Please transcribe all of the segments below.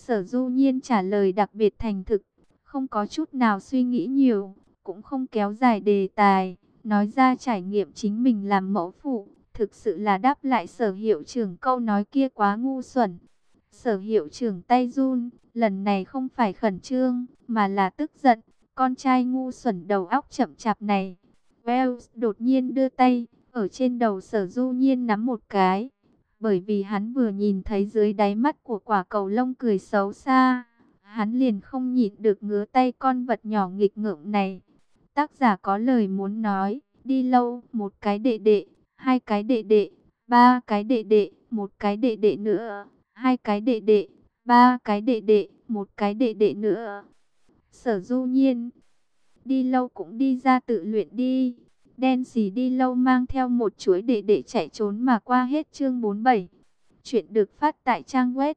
Sở Du Nhiên trả lời đặc biệt thành thực, không có chút nào suy nghĩ nhiều, cũng không kéo dài đề tài, nói ra trải nghiệm chính mình làm mẫu phụ, thực sự là đáp lại Sở hiệu trưởng câu nói kia quá ngu xuẩn. Sở hiệu trưởng tay run, lần này không phải khẩn trương, mà là tức giận, con trai ngu xuẩn đầu óc chậm chạp này. Wells đột nhiên đưa tay, ở trên đầu Sở Du Nhiên nắm một cái, bởi vì hắn vừa nhìn thấy dưới đáy mắt của quả cầu lông cười xấu xa, hắn liền không nhịn được ngứa tay con vật nhỏ nghịch ngợm này. Tác giả có lời muốn nói, đi lâu, một cái đệ đệ, hai cái đệ đệ, ba cái đệ đệ, một cái đệ đệ nữa, hai cái đệ đệ, ba cái đệ đệ, một cái đệ đệ nữa. Sở Du Nhiên, đi lâu cũng đi ra tự luyện đi. Đen xì đi lâu mang theo một chuỗi đệ đệ chạy trốn mà qua hết chương 47. Chuyện được phát tại trang web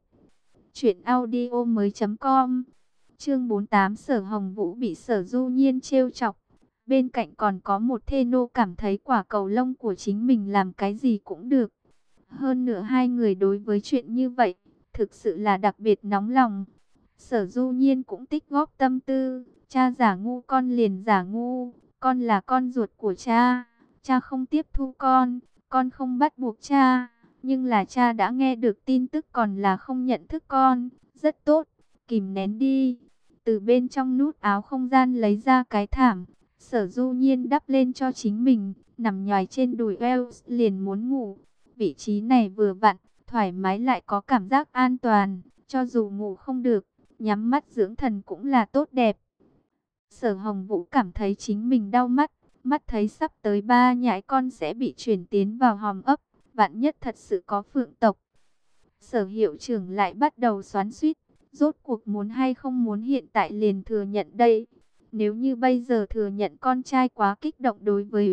truyệnaudiomoi.com. Chương 48, Sở Hồng Vũ bị Sở Du Nhiên trêu chọc. Bên cạnh còn có một thê nô cảm thấy quả cầu lông của chính mình làm cái gì cũng được. Hơn nữa hai người đối với chuyện như vậy, thực sự là đặc biệt nóng lòng. Sở Du Nhiên cũng tích góp tâm tư, cha giả ngu con liền giả ngu, con là con ruột của cha, cha không tiếp thu con không bắt buộc cha, nhưng là cha đã nghe được tin tức còn là không nhận thức con, rất tốt, kìm nén đi. Từ bên trong nút áo không gian lấy ra cái thảm, Sở Du Nhiên đắp lên cho chính mình, nằm nhoài trên đùi Wells liền muốn ngủ. Vị trí này vừa vặn, thoải mái lại có cảm giác an toàn, cho dù ngủ không được, nhắm mắt dưỡng thần cũng là tốt đẹp. Sở Hồng Vũ cảm thấy chính mình đau mắt, mắt thấy sắp tới 3 nhãi con sẽ bị chuyển tiến vào hòm ấp, vạn nhất thật sự có phượng tộc. Sở hiệu trưởng lại bắt đầu xoắn xuýt, rốt cuộc muốn hay không muốn hiện tại liền thừa nhận đây. Nếu như bây giờ thừa nhận con trai quá kích động đối với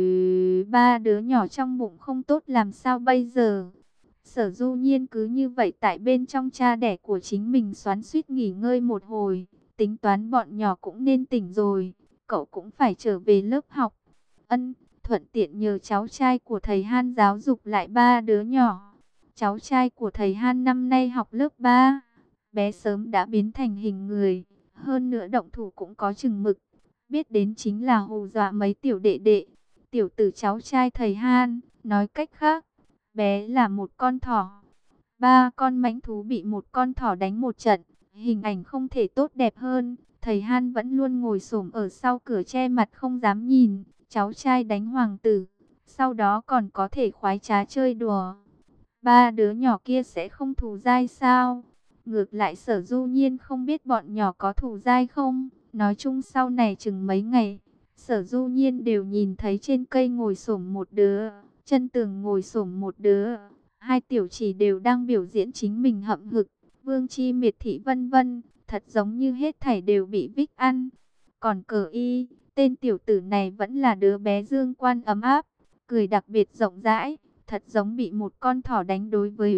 3 đứa nhỏ trong bụng không tốt làm sao bây giờ? Sở Du Nhiên cứ như vậy tại bên trong cha đẻ của chính mình xoắn xuýt nghỉ ngơi một hồi, tính toán bọn nhỏ cũng nên tỉnh rồi, cậu cũng phải trở về lớp học. Thuận tiện nhờ cháu trai của thầy Han giáo dục lại 3 đứa nhỏ. Cháu trai của thầy Han năm nay học lớp 3, bé sớm đã biến thành hình người, hơn nữa động thủ cũng có chừng mực, biết đến chính là hù dọa mấy tiểu đệ đệ. Tiểu tử cháu trai thầy Han, nói cách khác, bé là một con thỏ. 3 con mãnh thú bị một con thỏ đánh một trận, hình ảnh không thể tốt đẹp hơn. Thầy Han vẫn luôn ngồi xổm ở sau cửa che mặt không dám nhìn cháu trai đánh hoàng tử, sau đó còn có thể khoái trá chơi đùa. 3 đứa nhỏ kia sẽ không thù dai sao? Ngược lại Sở Du Nhiên không biết bọn nhỏ có thù dai không. Nói chung sau này chừng mấy ngày, Sở Du Nhiên đều nhìn thấy trên cây ngồi xổm một đứa, chân tường ngồi xổm một đứa. Hai tiểu chỉ đều đang biểu diễn chính mình hậm hực, vương chi miệt thị vân vân, thật giống như hết thảy đều bị Vích ăn. Còn Cờ Y, tên tiểu tử này vẫn là đứa bé dương quan ấm áp, cười đặc biệt rộng rãi, thật giống bị một con thỏ đánh đối với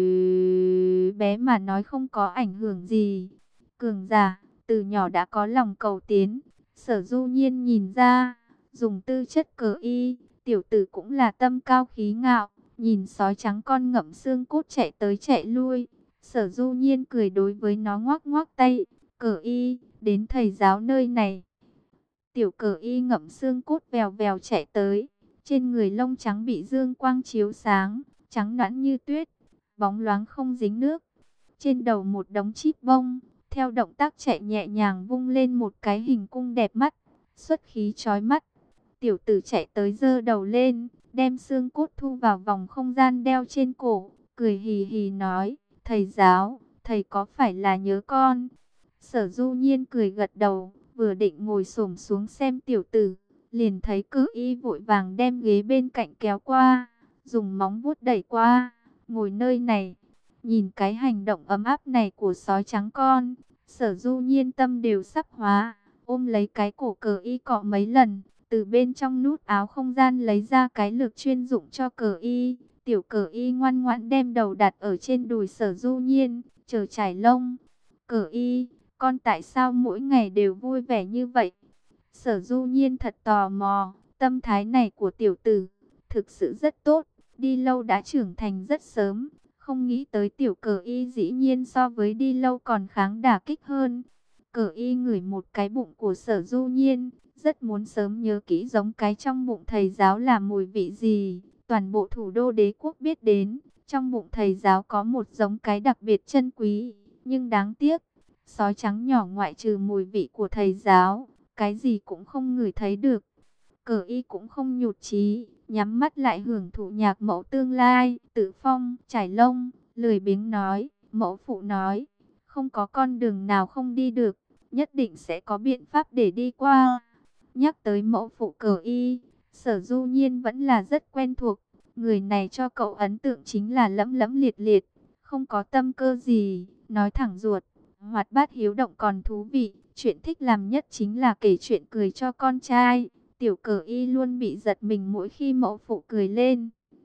bé mà nói không có ảnh hưởng gì. Cường giả, từ nhỏ đã có lòng cầu tiến, Sở Du Nhiên nhìn ra, dùng tư chất Cờ Y, tiểu tử cũng là tâm cao khí ngạo, nhìn sói trắng con ngậm xương cốt chạy tới chạy lui. Sở Du Nhiên cười đối với nó ngoắc ngoắc tay, Cờ Y, đến thầy giáo nơi này. Tiểu Cờ Y ngậm xương cốt vèo vèo chạy tới, trên người lông trắng bị dương quang chiếu sáng, trắng nõn như tuyết, bóng loáng không dính nước. Trên đầu một đống chip bông, theo động tác chạy nhẹ nhàng vung lên một cái hình cung đẹp mắt, xuất khí chói mắt. Tiểu tử chạy tới giơ đầu lên, đem xương cốt thu vào vòng không gian đeo trên cổ, cười hì hì nói, thầy giáo, thầy có phải là nhớ con? Sở Du Nhiên cười gật đầu, vừa định ngồi xổm xuống xem tiểu tử, liền thấy Cờ Y vội vàng đem ghế bên cạnh kéo qua, dùng móng vuốt đẩy qua, ngồi nơi này. Nhìn cái hành động ấm áp này của sói trắng con, Sở Du Nhiên tâm đều sắp hóa, ôm lấy cái cổ Cờ Y cọ mấy lần, từ bên trong nút áo không gian lấy ra cái lược chuyên dụng cho Cờ Y. Tiểu Cờ Y ngoan ngoãn đem đầu đặt ở trên đùi Sở Du Nhiên, chờ chải lông. Cờ Y, con tại sao mỗi ngày đều vui vẻ như vậy? Sở Du Nhiên thật tò mò, tâm thái này của tiểu tử thực sự rất tốt, đi lâu đã trưởng thành rất sớm, Không nghĩ tới tiểu Cờ Y dĩ nhiên so với đi lâu còn kháng đả kích hơn. Cờ Y ngửi một cái bụng của Sở Du Nhiên, rất muốn sớm nhớ kỹ giống cái trong bụng thầy giáo là mùi vị gì. Toàn bộ thủ đô đế quốc biết đến, trong bụng thầy giáo có một giống cái đặc biệt chân quý, nhưng đáng tiếc, sói trắng nhỏ ngoại trừ mùi vị của thầy giáo, cái gì cũng không ngửi thấy được. Cờ Y cũng không nhụt chí, nhắm mắt lại hưởng thụ nhạc mẫu tương lai, Tự Phong, trải lông, lười biếng nói, mẫu phụ nói, không có con đường nào không đi được, nhất định sẽ có biện pháp để đi qua. Nhắc tới mẫu phụ Cờ Y, Sở Du Nhiên vẫn là rất quen thuộc, người này cho cậu ấn tượng chính là lẫm lẫm liệt liệt, không có tâm cơ gì, nói thẳng ruột, hoạt bát hiếu động còn thú vị, chuyện thích làm nhất chính là kể chuyện cười cho con trai. Tiểu Cờ Y luôn bị giật mình mỗi khi mẫu phụ cười lên.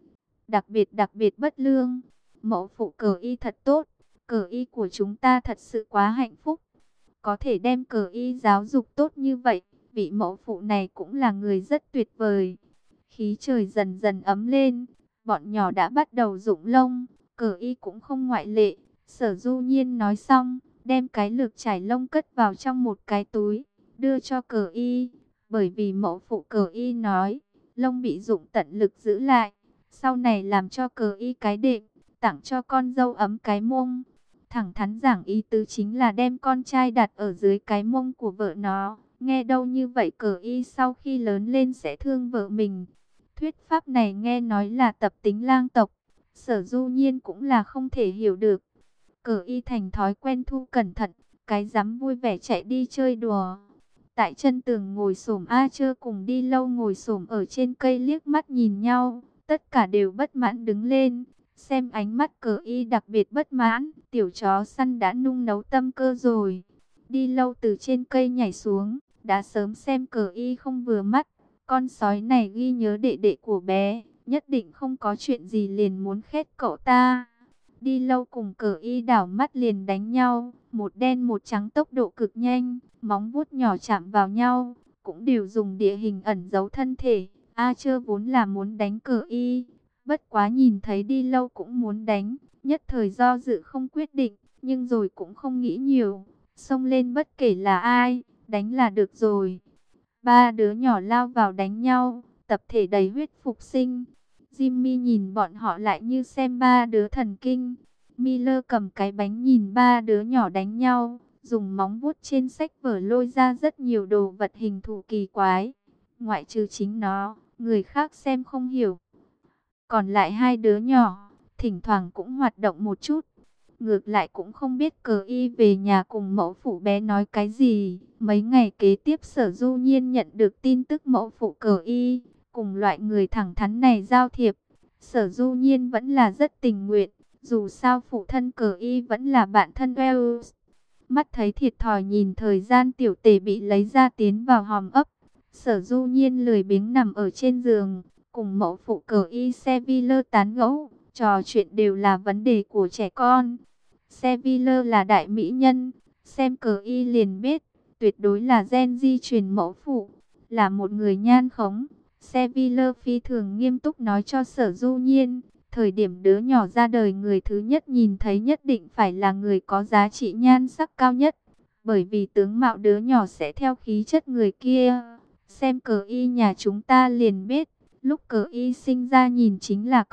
Đặc biệt bất lương. Mẫu phụ Cờ Y thật tốt. Cờ Y của chúng ta thật sự quá hạnh phúc. Có thể đem Cờ Y giáo dục tốt như vậy. Vị mẫu phụ này cũng là người rất tuyệt vời. Khí trời dần dần ấm lên. Bọn nhỏ đã bắt đầu rụng lông. Cờ Y cũng không ngoại lệ. Sở Du Nhiên nói xong, đem cái lược trải lông cất vào trong một cái túi, đưa cho Cờ Y. Bởi vì mẫu phụ Cờ Y nói, lông bị rụng tận lực giữ lại, sau này làm cho Cờ Y cái đệm, tặng cho con dâu ấm cái mông. Thẳng thắn giảng ý tứ chính là đem con trai đặt ở dưới cái mông của vợ nó. Nghe đâu như vậy Cờ Y sau khi lớn lên sẽ thương vợ mình. Thuyết pháp này nghe nói là tập tính lang tộc, Sở Du Nhiên cũng là không thể hiểu được. Cờ Y thành thói quen thu cẩn thận, cái dám vui vẻ chạy đi chơi đùa. Tại chân tường ngồi xổm A Chơ cùng đi lâu ngồi xổm ở trên cây liếc mắt nhìn nhau, tất cả đều bất mãn đứng lên, xem ánh mắt Cờ Y đặc biệt bất mãn, tiểu chó săn đã nung nấu tâm cơ rồi. Đi lâu từ trên cây nhảy xuống, đã sớm xem Cờ Y không vừa mắt, con sói này ghi nhớ đệ đệ của bé, nhất định không có chuyện gì liền muốn khét cậu ta. Đi lâu cùng Cờ Y đảo mắt liền đánh nhau, một đen một trắng tốc độ cực nhanh, móng vuốt nhỏ chạm vào nhau, cũng đều dùng địa hình ẩn giấu thân thể. A Chơ vốn là muốn đánh Cờ Y, bất quá nhìn thấy đi lâu cũng muốn đánh, nhất thời do dự không quyết định, nhưng rồi cũng không nghĩ nhiều, xông lên bất kể là ai, đánh là được rồi. Ba đứa nhỏ lao vào đánh nhau, tập thể đầy huyết phục sinh. Jimmy nhìn bọn họ lại như xem ba đứa thần kinh. Miller cầm cái bánh nhìn ba đứa nhỏ đánh nhau, dùng móng vuốt trên sách vở lôi ra rất nhiều đồ vật hình thù kỳ quái. Ngoại trừ chính nó, người khác xem không hiểu. Còn lại hai đứa nhỏ, thỉnh thoảng cũng hoạt động một chút. Ngược lại cũng không biết Cờ Y về nhà cùng mẫu phụ bé nói cái gì. Mấy ngày kế tiếp Sở Du Nhiên nhận được tin tức mẫu phụ Cờ Y cùng loại người thẳng thắn này giao thiệp. Sở Du Nhiên vẫn là rất tình nguyện, dù sao phụ thân Cờ Y vẫn là bạn thân Wells. Mắt thấy thiệt thòi nhìn thời gian tiểu tể bị lấy ra tiến vào hòm ấp. Sở Du Nhiên lười biếng nằm ở trên giường, cùng mẫu phụ Cờ Y Seville tán gẫu, trò chuyện đều là vấn đề của trẻ con. Seville là đại mỹ nhân, xem Cờ Y liền biết, tuyệt đối là gen di truyền mẫu phụ, là một người nhan khống. Seville phi thường nghiêm túc nói cho Sở Du Nhiên, thời điểm đứa nhỏ ra đời người thứ nhất nhìn thấy nhất định phải là người có giá trị nhan sắc cao nhất, bởi vì tướng mạo đứa nhỏ sẽ theo khí chất người kia. Xem Cờ Y nhà chúng ta liền biết, lúc Cờ Y sinh ra nhìn chính là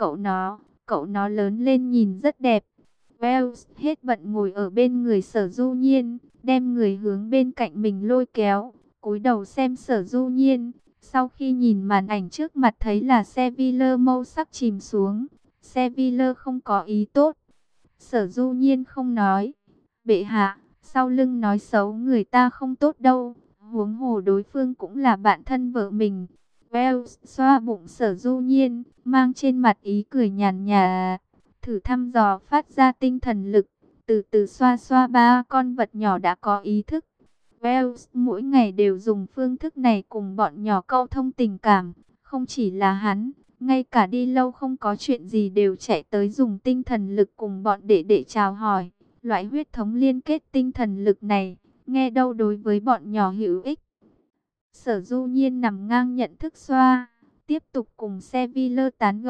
cậu nó lớn lên nhìn rất đẹp. Wells hết bận ngồi ở bên người Sở Du Nhiên, đem người hướng bên cạnh mình lôi kéo, cúi đầu xem Sở Du Nhiên. Sau khi nhìn màn ảnh trước mặt thấy là Seville mâu sắc chìm xuống, Seville không có ý tốt. Sở Du Nhiên không nói, bệ hạ, sau lưng nói xấu người ta không tốt đâu, huống hồ đối phương cũng là bạn thân vợ mình. Wells xoa bụng Sở Du Nhiên, mang trên mặt ý cười nhàn nhạt, thử thăm dò phát ra tinh thần lực, từ từ xoa xoa ba con vật nhỏ đã có ý thức. Wells mỗi ngày đều dùng phương thức này cùng bọn nhỏ câu thông tình cảm, không chỉ là hắn, ngay cả đi lâu không có chuyện gì đều chạy tới dùng tinh thần lực cùng bọn đệ đệ chào hỏi. Loại huyết thống liên kết tinh thần lực này, nghe đâu đối với bọn nhỏ hữu ích. Sở Du Nhiên nằm ngang nhận thức xoa, tiếp tục cùng Seville tán gẫu,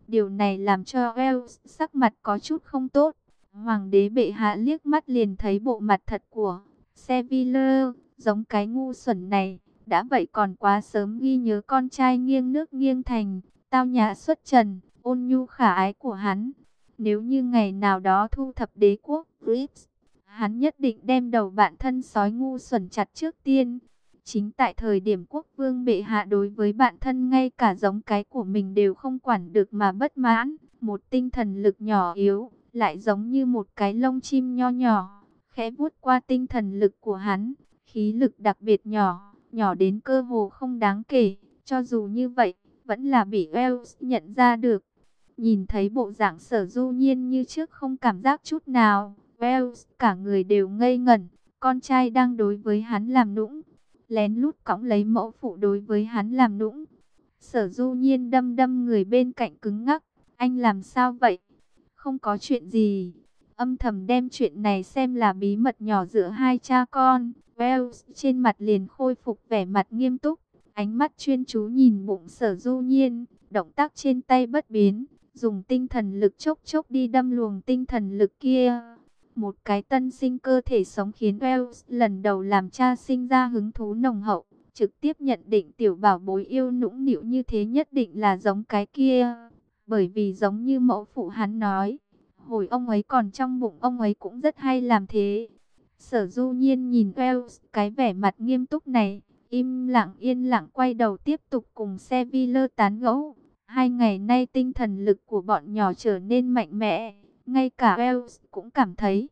Điều này làm cho Wells sắc mặt có chút không tốt. Hoàng đế bệ hạ liếc mắt liền thấy bộ mặt thật của Seville, giống cái ngu xuẩn này. Đã vậy còn quá sớm ghi nhớ con trai nghiêng nước nghiêng thành, tao nhã xuất trần, ôn nhu khả ái của hắn. Nếu như ngày nào đó thu thập đế quốc Grips, hắn nhất định đem đầu bạn thân sói ngu xuẩn chặt trước tiên. Chính tại thời điểm quốc vương bệ hạ đối với bạn thân ngay cả giống cái của mình đều không quản được mà bất mãn, một tinh thần lực nhỏ yếu, lại giống như một cái lông chim nho nhỏ, khẽ vuốt qua tinh thần lực của hắn, khí lực đặc biệt nhỏ, nhỏ đến cơ hồ không đáng kể, cho dù như vậy, vẫn là bị Wells nhận ra được. Nhìn thấy bộ dạng Sở Du Nhiên như trước không cảm giác chút nào, Wells cả người đều ngây ngẩn, con trai đang đối với hắn làm nũng, lén lút cõng lấy mẫu phụ đối với hắn làm nũng. Sở Du Nhiên đâm đâm người bên cạnh cứng ngắc, anh làm sao vậy? Không có chuyện gì. Âm thầm đem chuyện này xem là bí mật nhỏ giữa hai cha con. Wells trên mặt liền khôi phục vẻ mặt nghiêm túc, ánh mắt chuyên chú nhìn bụng Sở Du Nhiên, động tác trên tay bất biến, dùng tinh thần lực chốc chốc đi đâm luồng tinh thần lực kia. Một cái tân sinh cơ thể sống khiến Wells lần đầu làm cha sinh ra hứng thú nồng hậu, trực tiếp nhận định tiểu bảo bối yêu nũng nịu như thế nhất định là giống cái kia. Bởi vì giống như mẫu phụ hắn nói, hồi ông ấy còn trong bụng ông ấy cũng rất hay làm thế. Sở Du Nhiên nhìn Wells cái vẻ mặt nghiêm túc này, im lặng yên lặng quay đầu tiếp tục cùng Seville tán gẫu. 2 ngày nay tinh thần lực của bọn nhỏ trở nên mạnh mẽ, ngay cả Wells cũng cảm thấy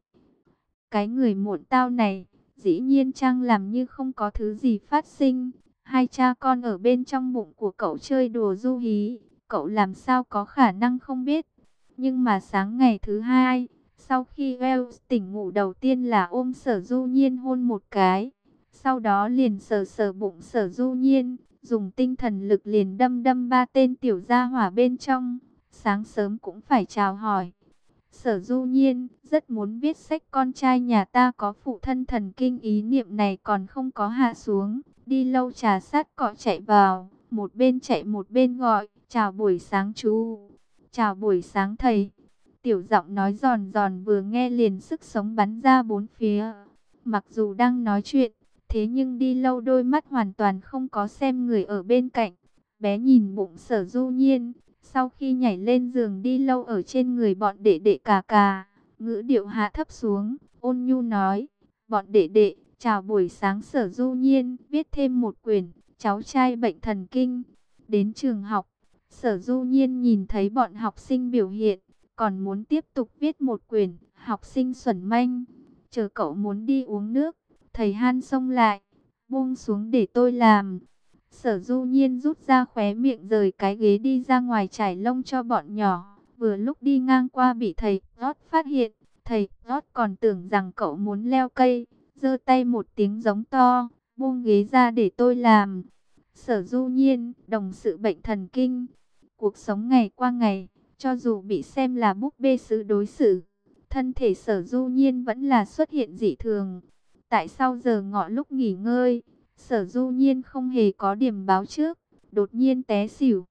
cái người muộn tao này, dĩ nhiên chăng làm như không có thứ gì phát sinh. Hai cha con ở bên trong bụng của cậu chơi đùa du hí, cậu làm sao có khả năng không biết. Nhưng mà sáng ngày thứ hai, sau khi Wells tỉnh ngủ đầu tiên là ôm Sở Du Nhiên hôn một cái. Sau đó liền sờ sờ bụng Sở Du Nhiên, dùng tinh thần lực liền đâm đâm 3 tên tiểu gia hỏa bên trong. Sáng sớm cũng phải chào hỏi. Sở Du Nhiên rất muốn viết sách con trai nhà ta có phụ thân thần kinh, ý niệm này còn không có hạ xuống. Đi lâu trà sát cọ chạy vào, một bên chạy một bên gọi, chào buổi sáng chú, chào buổi sáng thầy. Tiểu giọng nói giòn giòn vừa nghe liền sức sống bắn ra bốn phía. Mặc dù đang nói chuyện, thế nhưng Đi Lâu đôi mắt hoàn toàn không có xem người ở bên cạnh. Bé nhìn bụng Sở Du Nhiên, sau khi nhảy lên giường Đi Lâu ở trên người bọn đệ đệ cà cà, ngữ điệu hạ thấp xuống, ôn nhu nói, bọn đệ đệ, chào buổi sáng. Sở Du Nhiên viết thêm một quyển, cháu trai bệnh thần kinh. Đến trường học, Sở Du Nhiên nhìn thấy bọn học sinh biểu hiện, còn muốn tiếp tục viết một quyển, học sinh xuẩn manh. Chờ cậu muốn đi uống nước, thầy Han xông lại, buông xuống để tôi làm. Sở Du Nhiên rút ra khóe miệng rời cái ghế đi ra ngoài trải lông cho bọn nhỏ. Vừa lúc đi ngang qua bị thầy Rót phát hiện, thầy Rót còn tưởng rằng cậu muốn leo cây, giơ tay một tiếng giống to, buông ghế ra để tôi làm. Sở Du Nhiên, đồng sự bệnh thần kinh. Cuộc sống ngày qua ngày, cho dù bị xem là búp bê sứ đối xử, thân thể Sở Du Nhiên vẫn là xuất hiện dị thường. Tại sao giờ ngọ lúc nghỉ ngơi, Sở Du Nhiên không hề có điểm báo trước, đột nhiên té xỉu.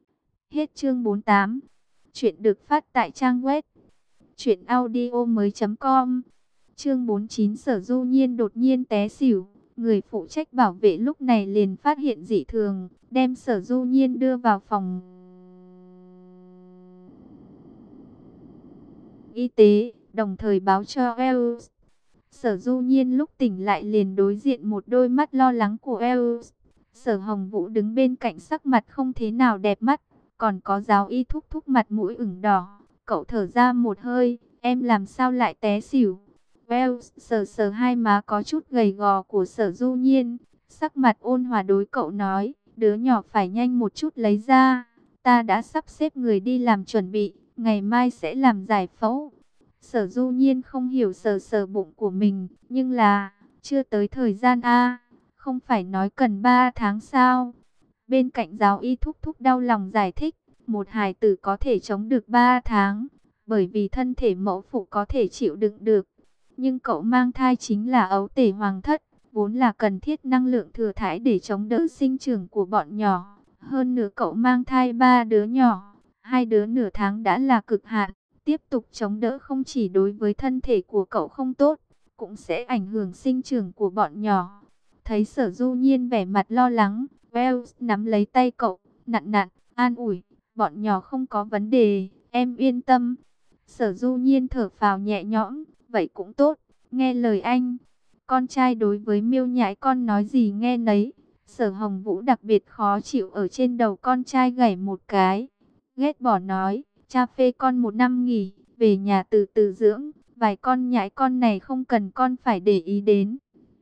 Hết chương 48. Chuyện được phát tại trang web truyệnaudiomoi.com. Chương 49, Sở Du Nhiên đột nhiên té xỉu. Người phụ trách bảo vệ lúc này liền phát hiện dị thường, đem Sở Du Nhiên đưa vào phòng y tế, đồng thời báo cho Wells. Sở Du Nhiên lúc tỉnh lại liền đối diện một đôi mắt lo lắng của Wells. Sở Hồng Vũ đứng bên cạnh sắc mặt không thế nào đẹp mắt, còn có giáo y thúc thúc mặt mũi ửng đỏ. Cậu thở ra một hơi, em làm sao lại té xỉu? Wells sờ sờ hai má có chút gầy gò của Sở Du Nhiên, sắc mặt ôn hòa đối cậu nói, đứa nhỏ phải nhanh một chút lấy ra. Ta đã sắp xếp người đi làm chuẩn bị, ngày mai sẽ làm giải phẫu. Sở Du Nhiên không hiểu sờ sờ bụng của mình, nhưng là, chưa tới thời gian a, không phải nói cần 3 tháng sao? Bên cạnh giáo y thúc thúc đau lòng giải thích, một hài tử có thể chống được 3 tháng, bởi vì thân thể mẫu phụ có thể chịu đựng được. Nhưng cậu mang thai chính là ấu tể hoàng thất, vốn là cần thiết năng lượng thừa thãi để chống đỡ sinh trưởng của bọn nhỏ. Hơn nữa cậu mang thai 3 đứa nhỏ, Hai đứa nửa tháng đã là cực hạn, tiếp tục chống đỡ không chỉ đối với thân thể của cậu không tốt, cũng sẽ ảnh hưởng sinh trưởng của bọn nhỏ. Thấy Sở Du Nhiên vẻ mặt lo lắng, Wells nắm lấy tay cậu, nặn nặn, an ủi, bọn nhỏ không có vấn đề, em yên tâm. Sở Du Nhiên thở phào nhẹ nhõm, vậy cũng tốt, nghe lời anh. Con trai đối với Miêu Nhãi con nói gì nghe nấy. Sở Hồng Vũ đặc biệt khó chịu ở trên đầu con trai gảy một cái. Ghét bỏ nói, cha phê con 1 năm nghỉ, về nhà từ từ dưỡng, vài con nhãi con này không cần con phải để ý đến.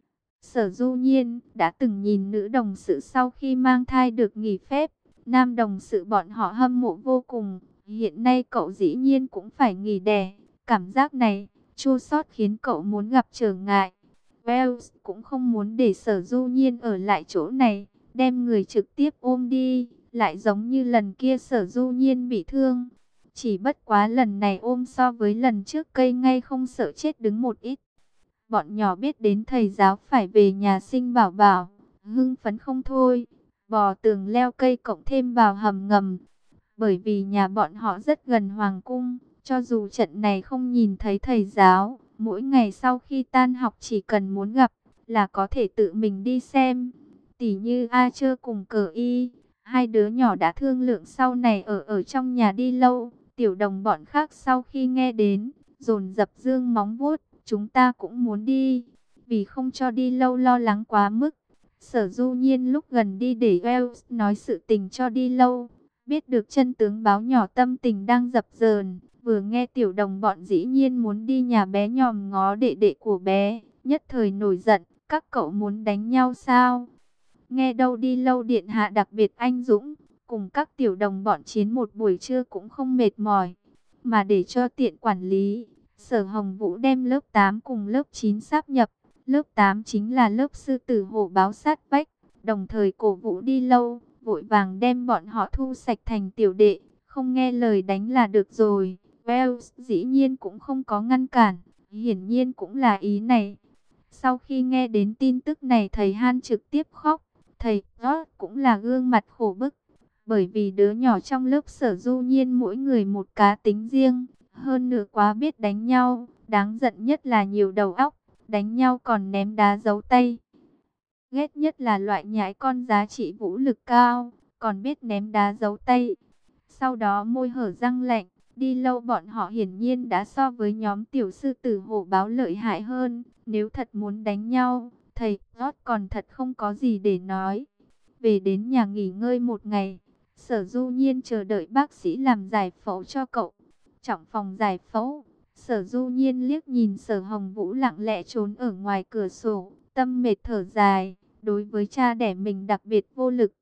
Sở Du Nhiên đã từng nhìn nữ đồng sự sau khi mang thai được nghỉ phép, nam đồng sự bọn họ hâm mộ vô cùng, hiện nay cậu dĩ nhiên cũng phải nghỉ đẻ, cảm giác này chua xót khiến cậu muốn gặp trở ngại. Wells cũng không muốn để Sở Du Nhiên ở lại chỗ này, đem người trực tiếp ôm đi, lại giống như lần kia Sở Du Nhiên bị thương. Chỉ bất quá lần này ôm so với lần trước cây ngay không sợ chết đứng một ít. Bọn nhỏ biết đến thầy giáo phải về nhà sinh bảo bảo, hưng phấn không thôi, bò tường leo cây cộng thêm vào hầm ngầm. Bởi vì nhà bọn họ rất gần hoàng cung, cho dù trận này không nhìn thấy thầy giáo, mỗi ngày sau khi tan học chỉ cần muốn gặp là có thể tự mình đi xem. Tỉ như A Chơ cùng Cờ Y, hai đứa nhỏ đã thương lượng sau này ở trong nhà đi lâu. Tiểu đồng bọn khác sau khi nghe đến, dồn dập dương móng vuốt, chúng ta cũng muốn đi, vì không cho đi lâu lo lắng quá mức. Sở Du Nhiên lúc gần đi để Wells nói sự tình cho đi lâu, biết được chân tướng báo nhỏ tâm tình đang dập dờn, vừa nghe tiểu đồng bọn dĩ nhiên muốn đi nhà bé nhòm ngó đệ đệ của bé, nhất thời nổi giận, các cậu muốn đánh nhau sao? Nghe đâu đi lâu điện hạ đặc biệt anh dũng, cùng các tiểu đồng bọn chiến một buổi trưa cũng không mệt mỏi, mà để cho tiện quản lý, Sở Hồng Vũ đem lớp 8 cùng lớp 9 sáp nhập, lớp 8 chính là lớp sư tử hổ báo sát vách, đồng thời cổ vũ đi lâu, vội vàng đem bọn họ thu sạch thành tiểu đệ, không nghe lời đánh là được rồi. Wells dĩ nhiên cũng không có ngăn cản, hiển nhiên cũng là ý này. Sau khi nghe đến tin tức này thầy Han trực tiếp khóc, thầy George cũng là gương mặt khổ bức, bởi vì đứa nhỏ trong lớp Sở Du Nhiên mỗi người một cá tính riêng, hơn nữa quá biết đánh nhau, đáng giận nhất là nhiều đầu óc, đánh nhau còn ném đá giấu tay. Ghét nhất là loại nhãi con giá trị vũ lực cao, còn biết ném đá giấu tay. Sau đó môi hở răng lạnh, đi lâu bọn họ hiển nhiên đã so với nhóm tiểu sư tử hổ báo lợi hại hơn. Nếu thật muốn đánh nhau, thầy George còn thật không có gì để nói. Về đến nhà nghỉ ngơi một ngày, Sở Du Nhiên chờ đợi bác sĩ làm giải phẫu cho cậu. Trong phòng giải phẫu, Sở Du Nhiên liếc nhìn Sở Hồng Vũ lặng lẽ trốn ở ngoài cửa sổ, tâm mệt thở dài, đối với cha đẻ mình đặc biệt vô lực.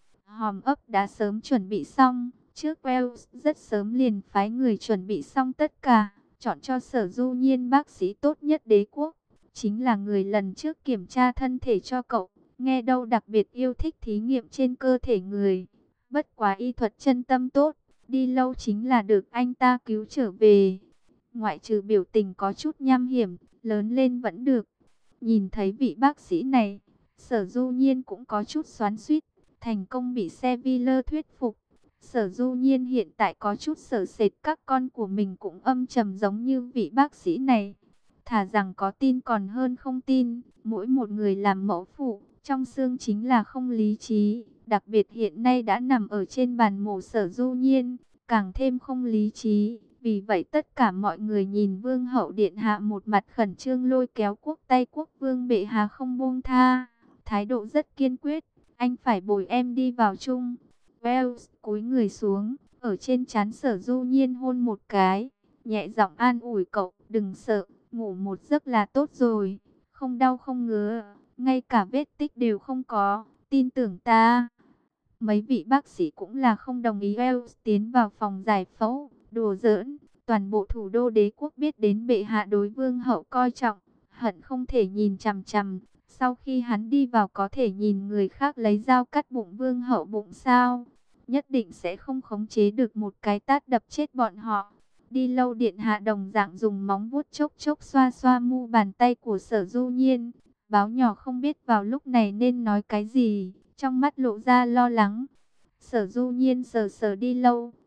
Hòm ấp đã sớm chuẩn bị xong, trước Wells rất sớm liền phái người chuẩn bị xong tất cả, chọn cho Sở Du Nhiên bác sĩ tốt nhất đế quốc, chính là người lần trước kiểm tra thân thể cho cậu, nghe đâu đặc biệt yêu thích thí nghiệm trên cơ thể người. Bất quá y thuật chân tâm tốt, đi lâu chính là được anh ta cứu trở về. Ngoại trừ biểu tình có chút nham hiểm, lớn lên vẫn được. Nhìn thấy vị bác sĩ này, Sở Du Nhiên cũng có chút xoắn xuýt, thành công bị Sevilla thuyết phục. Sở Du Nhiên hiện tại có chút sợ sệt các con của mình cũng âm trầm giống như vị bác sĩ này. Thà rằng có tin còn hơn không tin, mỗi một người làm mẫu phụ, trong xương chính là không lý trí. Đặc biệt hiện nay đã nằm ở trên bàn mổ Sở Du Nhiên, càng thêm không lý trí. Vì vậy tất cả mọi người nhìn Vương hậu điện hạ một mặt khẩn trương lôi kéo quốc tay quốc vương bệ hạ không buông tha. Thái độ rất kiên quyết, anh phải bồi em đi vào chung. Wells cúi người xuống, ở trên trán Sở Du Nhiên hôn một cái, nhẹ giọng an ủi cậu, đừng sợ, ngủ một giấc là tốt rồi, không đau không ngứa, ngay cả vết tích đều không có, tin tưởng ta. Mấy vị bác sĩ cũng là không đồng ý Wells tiến vào phòng giải phẫu, đùa giỡn, toàn bộ thủ đô đế quốc biết đến bệ hạ đối vương hậu coi trọng, hận không thể nhìn chằm chằm. Sau khi hắn đi vào có thể nhìn người khác lấy dao cắt bụng vương hậu bụng sao? Nhất định sẽ không khống chế được một cái tát đập chết bọn họ. Đi lâu điện hạ đồng dạng dùng móng vuốt chốc chốc xoa xoa mu bàn tay của Sở Du Nhiên. Báo nhỏ không biết vào lúc này nên nói cái gì, trong mắt lộ ra lo lắng. Sở Du Nhiên sờ sờ đi lâu,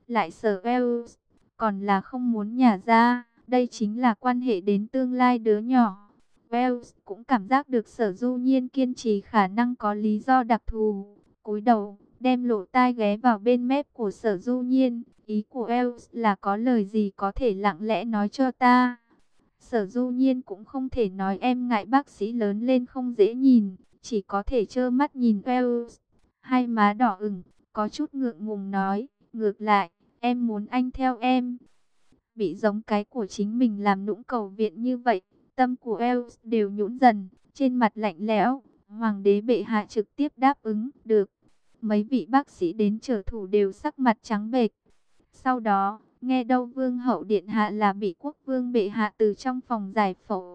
lại sợ Wells, còn là không muốn nhả ra. Đây chính là quan hệ đến tương lai đứa nhỏ. Wells cũng cảm giác được Sở Du Nhiên kiên trì khả năng có lý do đặc thù. Cúi đầu, đem lỗ tai ghé vào bên mép của Sở Du Nhiên. Ý của Wells là có lời gì có thể lặng lẽ nói cho ta. Sở Du Nhiên cũng không thể nói em ngại bác sĩ lớn lên không dễ nhìn, chỉ có thể trơ mắt nhìn Wells. Hai má đỏ ửng, có chút ngượng ngùng nói, ngược lại, em muốn anh theo em. Bị giống cái của chính mình làm nũng cầu viện như vậy, tâm của Wells đều nhũn dần, trên mặt lạnh lẽo. Hoàng đế bệ hạ trực tiếp đáp ứng, được. Mấy vị bác sĩ đến trợ thủ đều sắc mặt trắng bệch. Sau đó, nghe đâu vương hậu điện hạ là bị quốc vương bệ hạ từ trong phòng giải phẫu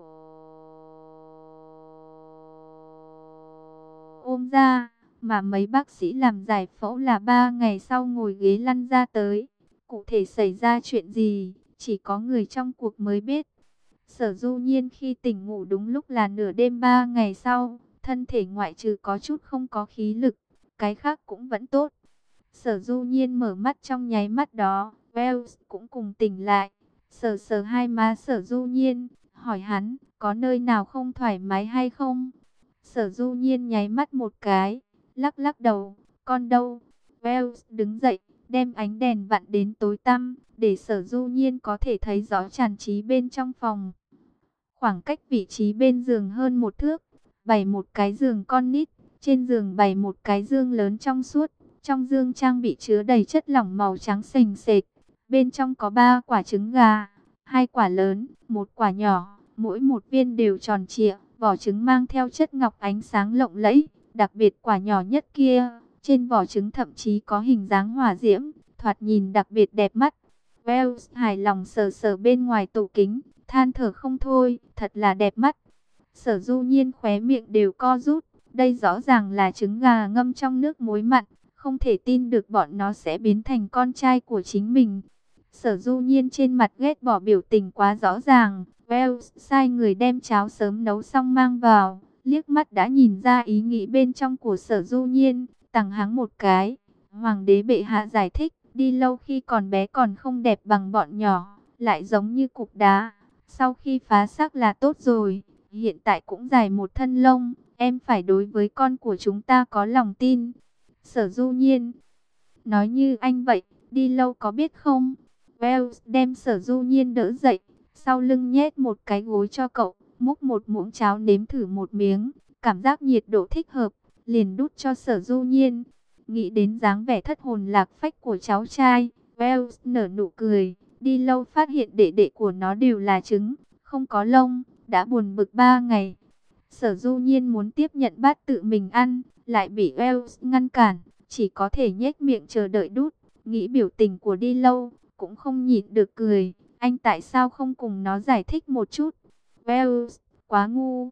ôm ra, mà mấy bác sĩ làm giải phẫu là 3 ngày sau ngồi ghế lăn ra tới. Cụ thể xảy ra chuyện gì, chỉ có người trong cuộc mới biết. Sở Du Nhiên khi tỉnh ngủ đúng lúc là nửa đêm 3 ngày sau, thân thể ngoại trừ có chút không có khí lực, cái khác cũng vẫn tốt. Sở Du Nhiên mở mắt trong nháy mắt đó, Wells cũng cùng tỉnh lại, sờ sờ hai má Sở Du Nhiên, hỏi hắn, có nơi nào không thoải mái hay không? Sở Du Nhiên nháy mắt một cái, lắc lắc đầu, con đâu? Wells đứng dậy, đem ánh đèn vặn đến tối tăm, để Sở Du Nhiên có thể thấy rõ tràn trí bên trong phòng. Khoảng cách vị trí bên giường hơn 1 thước, bày một cái giường con nít, trên giường bày một cái dương lớn trong suốt. Trong dương trang bị chứa đầy chất lỏng màu trắng sền sệt. Bên trong có 3 quả trứng gà, 2 quả lớn, 1 quả nhỏ, mỗi một viên đều tròn trịa, vỏ trứng mang theo chất ngọc ánh sáng lộng lẫy, đặc biệt quả nhỏ nhất kia, trên vỏ trứng thậm chí có hình dáng hỏa diễm, thoạt nhìn đặc biệt đẹp mắt. Wells hài lòng sờ sờ bên ngoài tủ kính, than thở không thôi, thật là đẹp mắt. Sở Du Nhiên khóe miệng đều co rút, đây rõ ràng là trứng gà ngâm trong nước muối mặn. Không thể tin được bọn nó sẽ biến thành con trai của chính mình. Sở Du Nhiên trên mặt ghét bỏ biểu tình quá rõ ràng. Wells sai người đem cháo sớm nấu xong mang vào. Liếc mắt đã nhìn ra ý nghĩ bên trong của Sở Du Nhiên. Tằng hắng một cái. Hoàng đế bệ hạ giải thích. Đi lâu khi còn bé còn không đẹp bằng bọn nhỏ. Lại giống như cục đá. Sau khi phá xác là tốt rồi. Hiện tại cũng dài một thân lông. Em phải đối với con của chúng ta có lòng tin. Sở Du Nhiên nói như anh vậy, đi lâu có biết không? Wells đem Sở Du Nhiên đỡ dậy, sau lưng nhét một cái gối cho cậu, múc một muỗng cháo nếm thử một miếng, cảm giác nhiệt độ thích hợp, liền đút cho Sở Du Nhiên. Nghĩ đến dáng vẻ thất hồn lạc phách của cháu trai, Wells nở nụ cười, đi lâu phát hiện đệ đệ của nó đều là trứng, không có lông, đã buồn bực 3 ngày. Sở Du Nhiên muốn tiếp nhận bát tự mình ăn, lại bị Wells ngăn cản, chỉ có thể nhếch miệng chờ đợi đút. Nghĩ biểu tình của đi lâu, cũng không nhịn được cười. Anh tại sao không cùng nó giải thích một chút? Wells, quá ngu.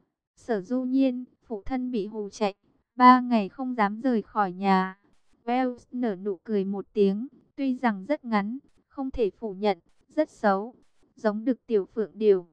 Sở Du Nhiên, phụ thân bị hù chạy, 3 ngày không dám rời khỏi nhà. Wells nở nụ cười một tiếng, tuy rằng rất ngắn, không thể phủ nhận, rất xấu, giống đực tiểu phượng điểu.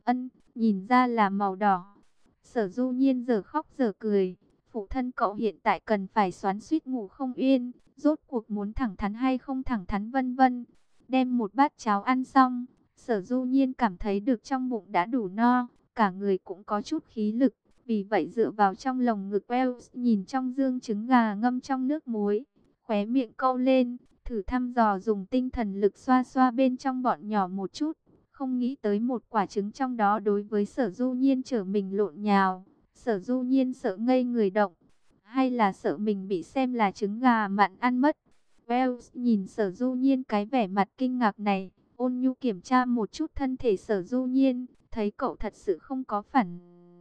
Nhìn ra là màu đỏ. Sở Du Nhiên giờ khóc giờ cười. Phụ thân cậu hiện tại cần phải xoắn xuýt ngủ không yên, rốt cuộc muốn thẳng thắn hay không thẳng thắn vân vân. Đem một bát cháo ăn xong, Sở Du Nhiên cảm thấy được trong bụng đã đủ no, cả người cũng có chút khí lực. Vì vậy dựa vào trong lồng ngực Wells nhìn trong dương trứng gà ngâm trong nước muối, khóe miệng câu lên, thử thăm dò dùng tinh thần lực xoa xoa bên trong bọn nhỏ một chút. Không nghĩ tới một quả trứng trong đó đối với Sở Du Nhiên trở mình lộn nhào. Sở Du Nhiên sợ ngây người động, hay là sợ mình bị xem là trứng gà mặn ăn mất. Wells nhìn Sở Du Nhiên cái vẻ mặt kinh ngạc này, ôn nhu kiểm tra một chút thân thể Sở Du Nhiên, thấy cậu thật sự không có phản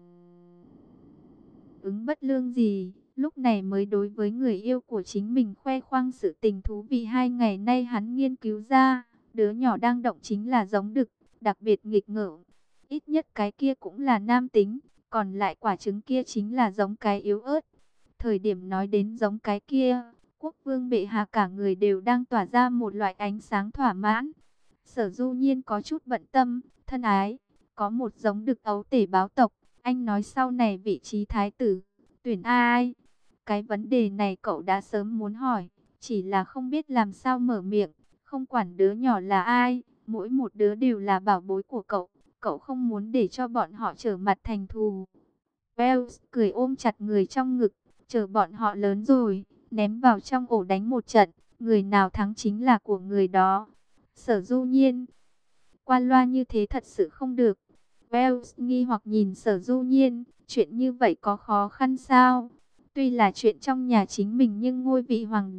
ứng bất lương gì, lúc này mới đối với người yêu của chính mình khoe khoang sự tình thú vị 2 ngày nay hắn nghiên cứu ra, đứa nhỏ đang động chính là giống đực, đặc biệt nghịch ngợm, ít nhất cái kia cũng là nam tính. Còn lại quả trứng kia chính là giống cái yếu ớt. Thời điểm nói đến giống cái kia, quốc vương bệ hạ cả người đều đang tỏa ra một loại ánh sáng thỏa mãn. Sở Du Nhiên có chút bận tâm, thân ái, có một giống đực ấu tể báo tộc. Anh nói sau này vị trí thái tử, tuyển ai? Cái vấn đề này cậu đã sớm muốn hỏi, chỉ là không biết làm sao mở miệng. không quản đứa nhỏ là ai, mỗi một đứa đều là bảo bối của cậu. Cậu không muốn để cho bọn họ trở mặt thành thù. Wells cười ôm chặt người trong ngực, chờ bọn họ lớn rồi, ném vào trong ổ đánh một trận, người nào thắng chính là của người đó. Sở Du Nhiên, qua loa như thế thật sự không được. Wells nghi hoặc nhìn Sở Du Nhiên, chuyện như vậy có khó khăn sao? Tuy là chuyện trong nhà chính mình nhưng ngôi vị hoàng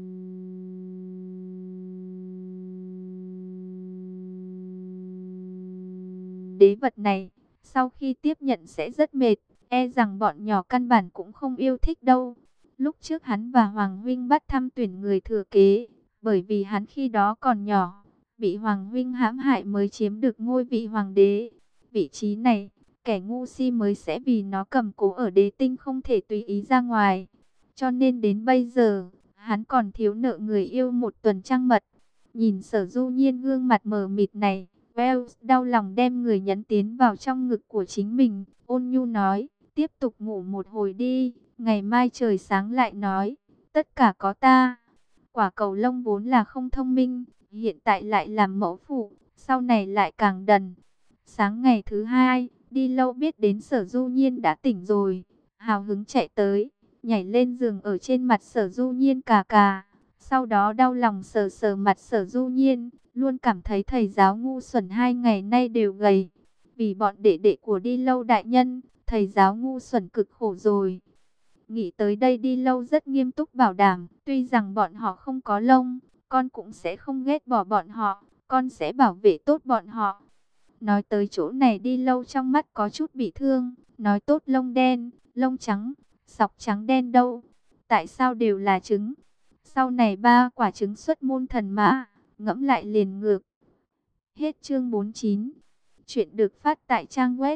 đế vật này, sau khi tiếp nhận sẽ rất mệt, e rằng bọn nhỏ căn bản cũng không yêu thích đâu. Lúc trước hắn và Hoàng Huynh bắt thăm tuyển người thừa kế, bởi vì hắn khi đó còn nhỏ, bị Hoàng Huynh hãm hại mới chiếm được ngôi vị hoàng đế. Vị trí này, kẻ ngu si mới sẽ vì nó cầm cố ở đế tinh không thể tùy ý ra ngoài. Cho nên đến bây giờ, hắn còn thiếu nợ người yêu một tuần trăng mật. Nhìn Sở Du Nhiên gương mặt mờ mịt này, Wells đau lòng đem người nhấn tiến vào trong ngực của chính mình, ôn nhu nói, tiếp tục ngủ một hồi đi, ngày mai trời sáng lại nói, tất cả có ta. Quả cầu lông vốn là không thông minh, hiện tại lại làm mẫu phụ, sau này lại càng đần. Sáng ngày thứ hai, đi lâu biết đến Sở Du Nhiên đã tỉnh rồi, hào hứng chạy tới, nhảy lên giường ở trên mặt Sở Du Nhiên cà cà. Sau đó đau lòng sờ sờ mặt Sở Du Nhiên, luôn cảm thấy thầy giáo ngu xuẩn 2 ngày nay đều gầy. Vì bọn đệ đệ của đi lâu đại nhân, thầy giáo ngu xuẩn cực khổ rồi. Nghĩ tới đây đi lâu rất nghiêm túc bảo đảm, tuy rằng bọn họ không có lông, con cũng sẽ không ghét bỏ bọn họ, con sẽ bảo vệ tốt bọn họ. Nói tới chỗ này đi lâu trong mắt có chút bị thương, nói tốt lông đen, lông trắng, sọc trắng đen đâu, tại sao đều là trứng? Sau này 3 quả trứng xuất môn thần mã, ngẫm lại liền ngược. Hết chương 49. Chuyện được phát tại trang web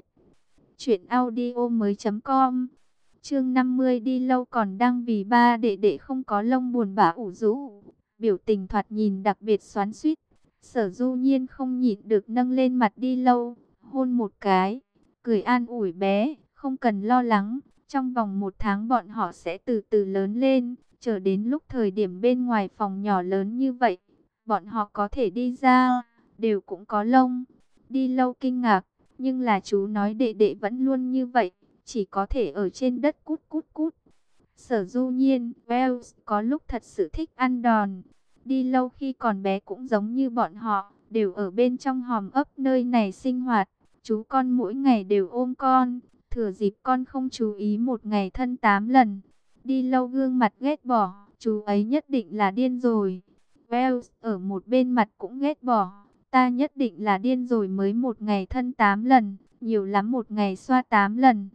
truyệnaudiomoi.com. Chương 50 đi lâu còn đang vì ba đệ đệ không có lông buồn bã ủ rũ, biểu tình thoạt nhìn đặc biệt xoắn xuýt. Sở Du Nhiên không nhịn được nâng lên mặt đi lâu, hôn một cái, cười an ủi bé, không cần lo lắng, trong vòng 1 tháng bọn họ sẽ từ từ lớn lên, chờ đến lúc thời điểm bên ngoài phòng nhỏ lớn như vậy, bọn họ có thể đi ra, đều cũng có lông. Đi lâu kinh ngạc, nhưng là chú nói đệ đệ vẫn luôn như vậy, chỉ có thể ở trên đất cút cút cút. Sở Du Nhiên, Wells có lúc thật sự thích ăn đòn. Đi lâu khi còn bé cũng giống như bọn họ, đều ở bên trong hòm ấp nơi này sinh hoạt. Chú con mỗi ngày đều ôm con, thừa dịp con không chú ý 1 ngày thân 8 lần. Đi lâu gương mặt ghét bỏ, chú ấy nhất định là điên rồi. Wells ở một bên mặt cũng ghét bỏ, ta nhất định là điên rồi mới 1 ngày thân 8 lần, nhiều lắm 1 ngày xoa 8 lần.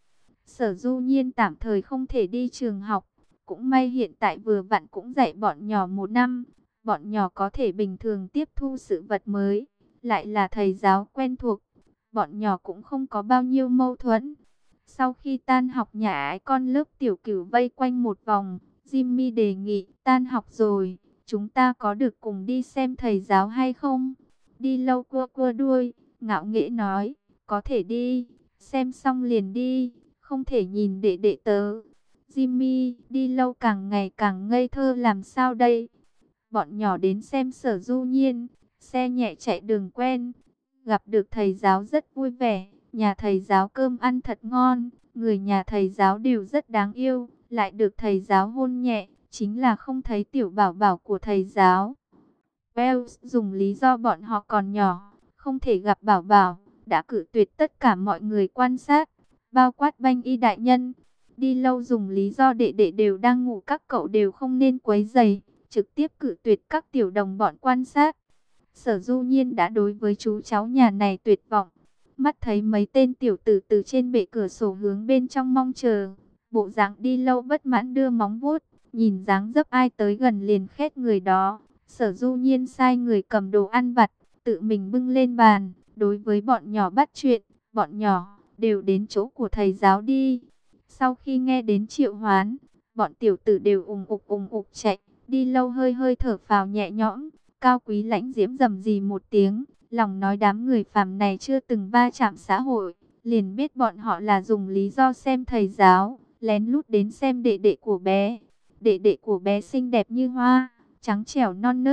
Sở Du Nhiên tạm thời không thể đi trường học, cũng may hiện tại vừa vặn cũng dạy bọn nhỏ 1 năm, bọn nhỏ có thể bình thường tiếp thu sự vật mới, lại là thầy giáo quen thuộc, bọn nhỏ cũng không có bao nhiêu mâu thuẫn. Sau khi tan học nhà ái con lớp tiểu cửu vây quanh một vòng, Jimmy đề nghị, tan học rồi, chúng ta có được cùng đi xem thầy giáo hay không? Đi lâu cua cua đuôi, ngạo nghễ nói, có thể đi, xem xong liền đi, không thể nhìn đệ đệ tớ. Jimmy, đi lâu càng ngày càng ngây thơ làm sao đây? Bọn nhỏ đến xem Sở Du Nhiên, xe nhẹ chạy đường quen, gặp được thầy giáo rất vui vẻ, nhà thầy giáo cơm ăn thật ngon, người nhà thầy giáo đều rất đáng yêu, lại được thầy giáo hôn nhẹ, chính là không thấy tiểu bảo bảo của thầy giáo. Wells dùng lý do bọn họ còn nhỏ, không thể gặp bảo bảo, đã cự tuyệt tất cả mọi người quan sát, bao quát Banh Y đại nhân. Đi lâu dùng lý do đệ đệ đều đang ngủ các cậu đều không nên quấy rầy, trực tiếp cự tuyệt các tiểu đồng bọn quan sát. Sở Du Nhiên đã đối với chú cháu nhà này tuyệt vọng, mắt thấy mấy tên tiểu tử từ trên bệ cửa sổ hướng bên trong mong chờ, bộ dạng đi lâu bất mãn đưa móng vuốt, nhìn dáng dấp ai tới gần liền khét người đó. Sở Du Nhiên sai người cầm đồ ăn vặt, tự mình bưng lên bàn, đối với bọn nhỏ bắt chuyện, bọn nhỏ đều đến chỗ của thầy giáo đi. Sau khi nghe đến triệu hoán, bọn tiểu tử đều ùng ục chạy, đi lâu hơi hơi thở phào nhẹ nhõm, Cao Quý Lãnh Diễm rầm rì một tiếng, lòng nói đám người phàm này chưa từng va chạm xã hội, liền biết bọn họ là dùng lý do xem thầy giáo, lén lút đến xem đệ đệ của bé. Đệ đệ của bé xinh đẹp như hoa, trắng trẻo non nớt,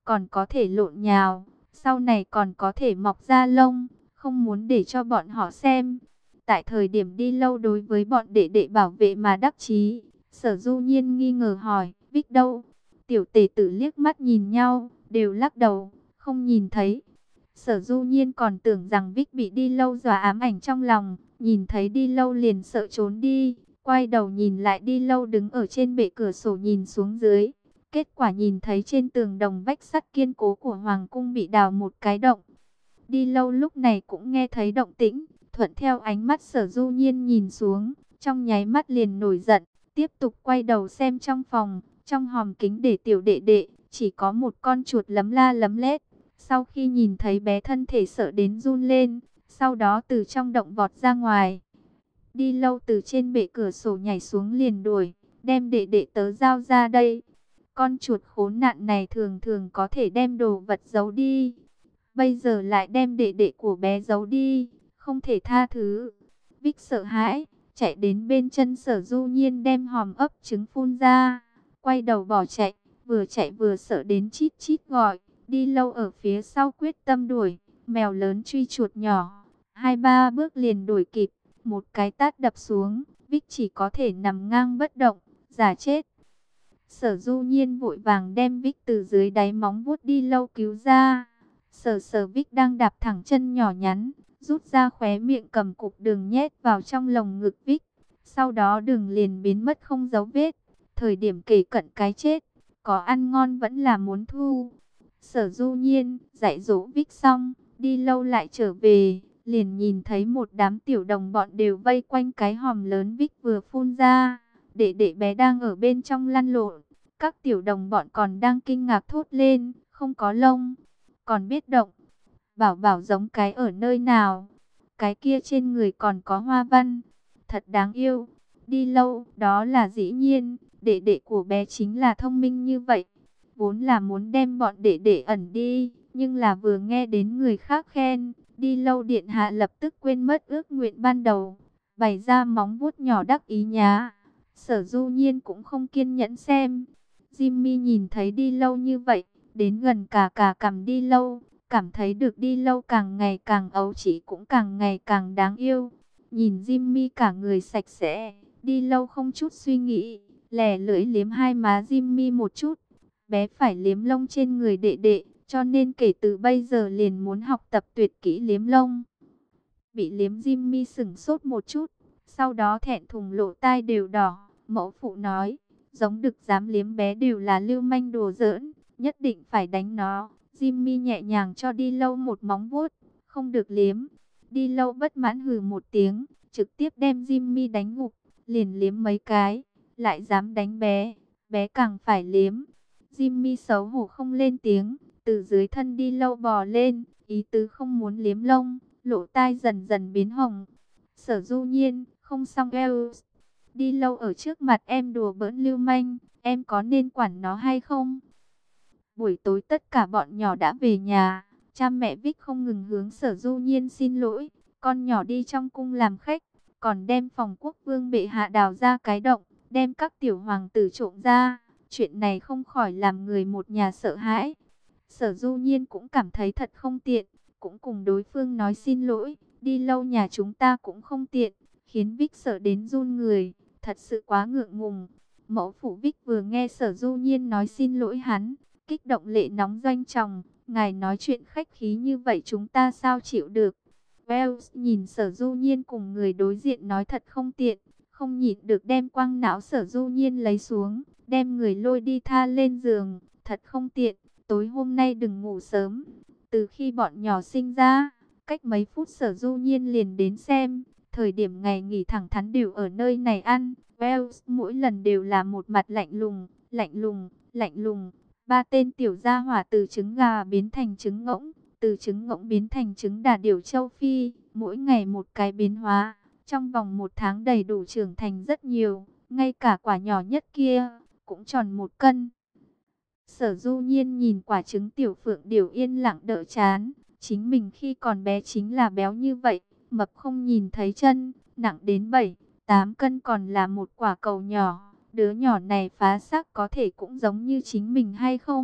còn có thể lộn nhào, sau này còn có thể mọc ra lông, không muốn để cho bọn họ xem. Tại thời điểm đi lâu đối với bọn đệ đệ bảo vệ mà đắc chí, Sở Du Nhiên nghi ngờ hỏi, Vích đâu? Tiểu tể tử liếc mắt nhìn nhau, đều lắc đầu, không nhìn thấy. Sở Du Nhiên còn tưởng rằng Vích bị đi lâu dọa ám ảnh trong lòng, nhìn thấy đi lâu liền sợ trốn đi, quay đầu nhìn lại đi lâu đứng ở trên bệ cửa sổ nhìn xuống dưới. Kết quả nhìn thấy trên tường đồng vách sắt kiên cố của Hoàng cung bị đào một cái động. Đi lâu lúc này cũng nghe thấy động tĩnh, thuận theo ánh mắt Sở Du Nhiên nhìn xuống, trong nháy mắt liền nổi giận, tiếp tục quay đầu xem trong phòng, trong hòm kính để tiểu đệ đệ, chỉ có một con chuột lấm la lấm lét. Sau khi nhìn thấy bé thân thể sợ đến run lên, sau đó từ trong động vọt ra ngoài. Đi lâu từ trên bệ cửa sổ nhảy xuống liền đuổi, đem đệ đệ tớ giao ra đây. Con chuột khốn nạn này thường thường có thể đem đồ vật giấu đi. Bây giờ lại đem đệ đệ của bé giấu đi, không thể tha thứ. Vích sợ hãi, chạy đến bên chân Sở Du Nhiên đem hòm ấp trứng phun ra, quay đầu bỏ chạy vừa sợ đến chít chít gọi. Đi lâu ở phía sau quyết tâm đuổi, mèo lớn truy chuột nhỏ, 2-3 bước liền đuổi kịp, một cái tát đập xuống, Vích chỉ có thể nằm ngang bất động, giả chết. Sở Du Nhiên vội vàng đem Vích từ dưới đáy móng vuốt đi lâu cứu ra. Sở Vích đang đạp thẳng chân nhỏ nhắn, rút ra khóe miệng cầm cục đường nhét vào trong lồng ngực Vích. Sau đó đường liền biến mất không dấu vết. Thời điểm kể cận cái chết, có ăn ngon vẫn là muốn thu. Sở Du Nhiên dạy dỗ Vích xong, đi lâu lại trở về, liền nhìn thấy một đám tiểu đồng bọn đều vây quanh cái hòm lớn Vích vừa phun ra. Đệ đệ bé đang ở bên trong lăn lộn, các tiểu đồng bọn còn đang kinh ngạc thốt lên, không có lông, còn biết động. Bảo bảo giống cái ở nơi nào? Cái kia trên người còn có hoa văn, thật đáng yêu. Đi lâu, đó là dĩ nhiên, đệ đệ của bé chính là thông minh như vậy. Vốn là muốn đem bọn đệ đệ ẩn đi, nhưng là vừa nghe đến người khác khen, đi lâu điện hạ lập tức quên mất ước nguyện ban đầu, bày ra móng vuốt nhỏ đắc ý nhá. Sở Du Nhiên cũng không kiên nhẫn xem. Jimmy nhìn thấy đi lâu như vậy, đến gần cả cằm đi lâu, cảm thấy được đi lâu càng ngày càng ấu trĩ cũng càng ngày càng đáng yêu. Nhìn Jimmy cả người sạch sẽ, đi lâu không chút suy nghĩ, lè lưỡi liếm hai má Jimmy một chút. Bé phải liếm lông trên người đệ đệ, cho nên kể từ bây giờ liền muốn học tập tuyệt kỹ liếm lông. Bị liếm Jimmy sửng sốt một chút, sau đó thẹn thùng lỗ tai đều đỏ. Mẫu phụ nói, giống đực dám liếm bé đều là lưu manh đồ giỡn, nhất định phải đánh nó. Jimmy nhẹ nhàng cho đi lâu một móng vuốt, không được liếm. Đi lâu bất mãn hừ một tiếng, trực tiếp đem Jimmy đánh gục, liền liếm mấy cái, lại dám đánh bé, bé càng phải liếm. Jimmy xấu hổ không lên tiếng, từ dưới thân đi lâu bò lên, ý tứ không muốn liếm lông, lỗ tai dần dần biến hồng. Sở Du Nhiên, không xong eo. Đi lâu ở trước mặt em đùa bỡn lưu manh, em có nên quản nó hay không? Buổi tối tất cả bọn nhỏ đã về nhà, cha mẹ Vích không ngừng hướng Sở Du Nhiên xin lỗi, con nhỏ đi trong cung làm khách, còn đem phòng quốc vương bệ hạ đào ra cái động, đem các tiểu hoàng tử trộm ra, chuyện này không khỏi làm người một nhà sợ hãi. Sở Du Nhiên cũng cảm thấy thật không tiện, cũng cùng đối phương nói xin lỗi, đi lâu nhà chúng ta cũng không tiện, khiến Vích sợ đến run người, thật sự quá ngượng ngùng. Mẫu phụ Vích vừa nghe Sở Du Nhiên nói xin lỗi hắn, kích động lệ nóng doanh tròng, ngài nói chuyện khách khí như vậy chúng ta sao chịu được. Wells nhìn Sở Du Nhiên cùng người đối diện nói thật không tiện, không nhịn được đem quăng não Sở Du Nhiên lấy xuống, đem người lôi đi tha lên giường, thật không tiện, tối hôm nay đừng ngủ sớm. Từ khi bọn nhỏ sinh ra, cách mấy phút Sở Du Nhiên liền đến xem, thời điểm ngày nghỉ thẳng thắn đều ở nơi này ăn. Wells mỗi lần đều là một mặt lạnh lùng, lạnh lùng, lạnh lùng. Ba tên tiểu gia hỏa từ trứng gà biến thành trứng ngỗng, từ trứng ngỗng biến thành trứng đà điểu châu Phi, mỗi ngày một cái biến hóa, trong vòng 1 tháng đầy đủ trưởng thành rất nhiều, ngay cả quả nhỏ nhất kia cũng tròn 1 cân. Sở Du Nhiên nhìn quả trứng tiểu phượng điểu yên lặng đỡ chán, chính mình khi còn bé chính là béo như vậy, mập không nhìn thấy chân, nặng đến 7-8 cân còn là một quả cầu nhỏ. Đứa nhỏ này phá xác có thể cũng giống như chính mình hay không?